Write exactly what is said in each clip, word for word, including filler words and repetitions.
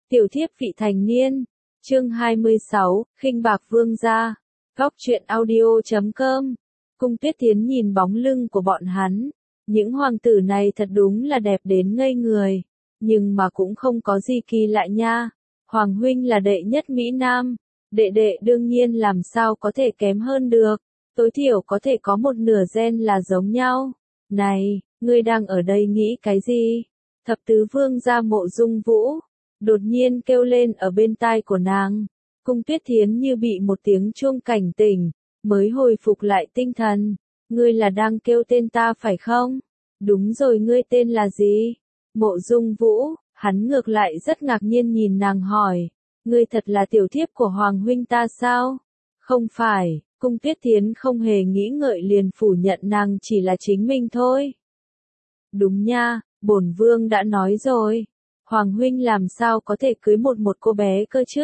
Tiểu thiếp vị thành niên. Chương hai mươi sáu, khinh bạc vương gia. Góc truyện audio chấm com. Cung Tuyết Thiến nhìn bóng lưng của bọn hắn. Những hoàng tử này thật đúng là đẹp đến ngây người. Nhưng mà cũng không có gì kỳ lạ nha. Hoàng huynh là đệ nhất Mỹ Nam. Đệ đệ đương nhiên làm sao có thể kém hơn được. Tối thiểu có thể có một nửa gen là giống nhau. Này, ngươi đang ở đây nghĩ cái gì? Thập tứ vương gia Mộ Dung Vũ đột nhiên kêu lên ở bên tai của nàng. Cung Tuyết Thiến như bị một tiếng chuông cảnh tỉnh, mới hồi phục lại tinh thần. Ngươi là đang kêu tên ta phải không? Đúng rồi, ngươi tên là gì? Mộ Dung Vũ, hắn ngược lại rất ngạc nhiên nhìn nàng hỏi. Ngươi thật là tiểu thiếp của Hoàng huynh ta sao? Không phải, Cung Tuyết Thiến không hề nghĩ ngợi liền phủ nhận nàng chỉ là chính mình thôi. Đúng nha, bổn vương đã nói rồi. Hoàng huynh làm sao có thể cưới một một cô bé cơ chứ?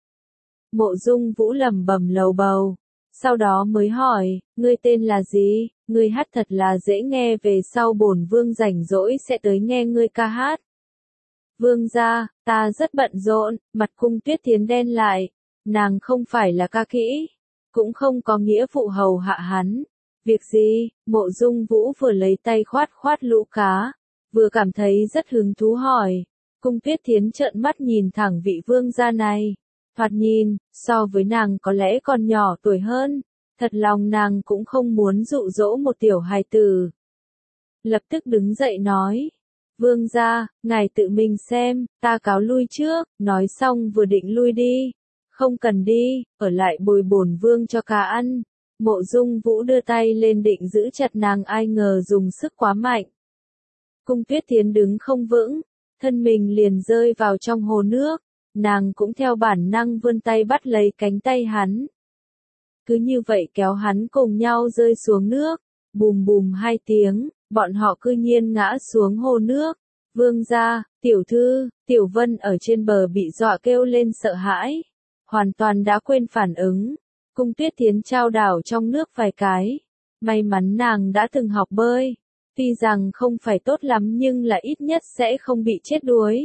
Mộ Dung Vũ lẩm bẩm lầu bầu. Sau đó mới hỏi, ngươi tên là gì? Ngươi hát thật là dễ nghe, về sau bổn vương rảnh rỗi sẽ tới nghe ngươi ca hát. Vương gia, ta rất bận rộn. Mặt Cung Tuyết Thiến đen lại. Nàng không phải là ca kỹ, cũng không có nghĩa vụ hầu hạ hắn. Việc gì? Mộ Dung Vũ vừa lấy tay khoát khoát lũ cá, vừa cảm thấy rất hứng thú hỏi. Cung Tuyết Thiến trợn mắt nhìn thẳng vị vương gia này. Thoạt nhìn, so với nàng có lẽ còn nhỏ tuổi hơn. Thật lòng nàng cũng không muốn dụ dỗ một tiểu hài tử. Lập tức đứng dậy nói. Vương gia, ngài tự mình xem, ta cáo lui trước. Nói xong vừa định lui đi. Không cần đi, ở lại bồi bổn vương cho cá ăn. Mộ Dung Vũ đưa tay lên định giữ chặt nàng, ai ngờ dùng sức quá mạnh. Cung Tuyết Thiến đứng không vững, thân mình liền rơi vào trong hồ nước. Nàng cũng theo bản năng vươn tay bắt lấy cánh tay hắn. Cứ như vậy kéo hắn cùng nhau rơi xuống nước. Bùm bùm hai tiếng, bọn họ cư nhiên ngã xuống hồ nước. Vương gia, tiểu thư, Tiểu Vân ở trên bờ bị dọa kêu lên sợ hãi. Hoàn toàn đã quên phản ứng. Cung Tuyết Thiến trao đảo trong nước vài cái. May mắn nàng đã từng học bơi. Tuy rằng không phải tốt lắm nhưng là ít nhất sẽ không bị chết đuối.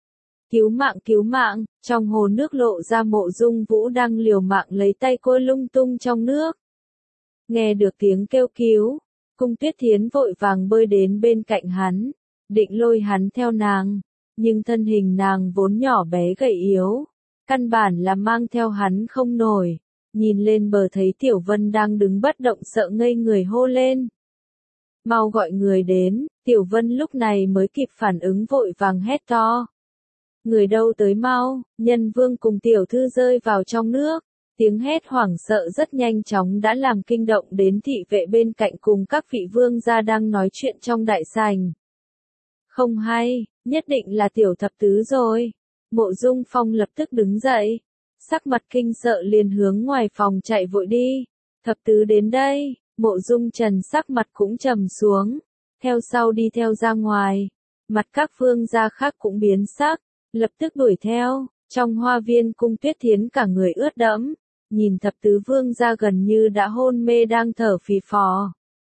Cứu mạng cứu mạng, trong hồ nước lộ ra Mộ Dung Vũ đang liều mạng lấy tay cô lung tung trong nước. Nghe được tiếng kêu cứu, Cung Tuyết Thiến vội vàng bơi đến bên cạnh hắn, định lôi hắn theo nàng, nhưng thân hình nàng vốn nhỏ bé gầy yếu, căn bản là mang theo hắn không nổi. Nhìn lên bờ thấy Tiểu Vân đang đứng bất động sợ ngây người hô lên. Mau gọi người đến. Tiểu Vân lúc này mới kịp phản ứng vội vàng hét to. Người đâu tới mau, Nhân Vương cùng tiểu thư rơi vào trong nước. Tiếng hét hoảng sợ rất nhanh chóng đã làm kinh động đến thị vệ bên cạnh cùng các vị vương gia đang nói chuyện trong đại sảnh. Không hay, nhất định là tiểu thập tứ rồi. Mộ Dung Phong lập tức đứng dậy. Sắc mặt kinh sợ liền hướng ngoài phòng chạy vội đi. Thập tứ đến đây. Mộ Dung Trần sắc mặt cũng trầm xuống. Theo sau đi theo ra ngoài. Mặt các vương gia khác cũng biến sắc. Lập tức đuổi theo. Trong hoa viên Cung Tuyết Thiến cả người ướt đẫm. Nhìn thập tứ vương gia gần như đã hôn mê đang thở phì phò.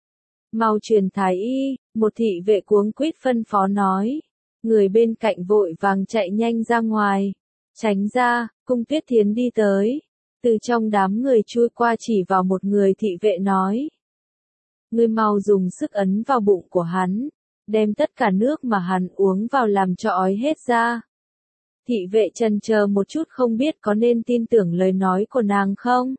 Mau truyền thái y. Một thị vệ cuống quýt phân phó nói. Người bên cạnh vội vàng chạy nhanh ra ngoài. Tránh ra, Cung Tuyết Thiến đi tới. Từ trong đám người chui qua chỉ vào một người, thị vệ nói. Ngươi mau dùng sức ấn vào bụng của hắn. Đem tất cả nước mà hắn uống vào làm cho ói hết ra. Thị vệ chần chờ một chút không biết có nên tin tưởng lời nói của nàng không.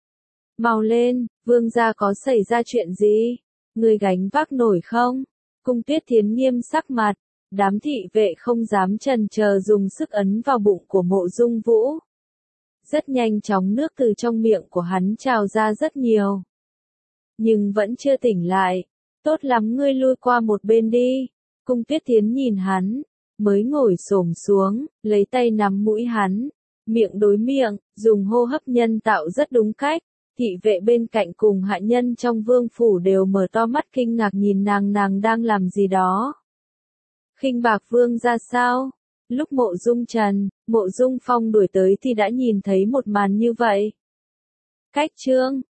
Mau lên, vương gia có xảy ra chuyện gì? Ngươi gánh vác nổi không? Cung Tuyết Thiến nghiêm sắc mặt. Đám thị vệ không dám chần chờ dùng sức ấn vào bụng của Mộ Dung Vũ. Rất nhanh chóng nước từ trong miệng của hắn trào ra rất nhiều. Nhưng vẫn chưa tỉnh lại. Tốt lắm, ngươi lui qua một bên đi. Cung Tuyết Thiến nhìn hắn, mới ngồi xổm xuống, lấy tay nắm mũi hắn, miệng đối miệng, dùng hô hấp nhân tạo rất đúng cách. Thị vệ bên cạnh cùng hạ nhân trong vương phủ đều mở to mắt kinh ngạc nhìn nàng nàng đang làm gì đó. Khinh bạc vương ra sao? Lúc Mộ Dung Trần, Mộ Dung Phong đuổi tới thì đã nhìn thấy một màn như vậy. Cách chương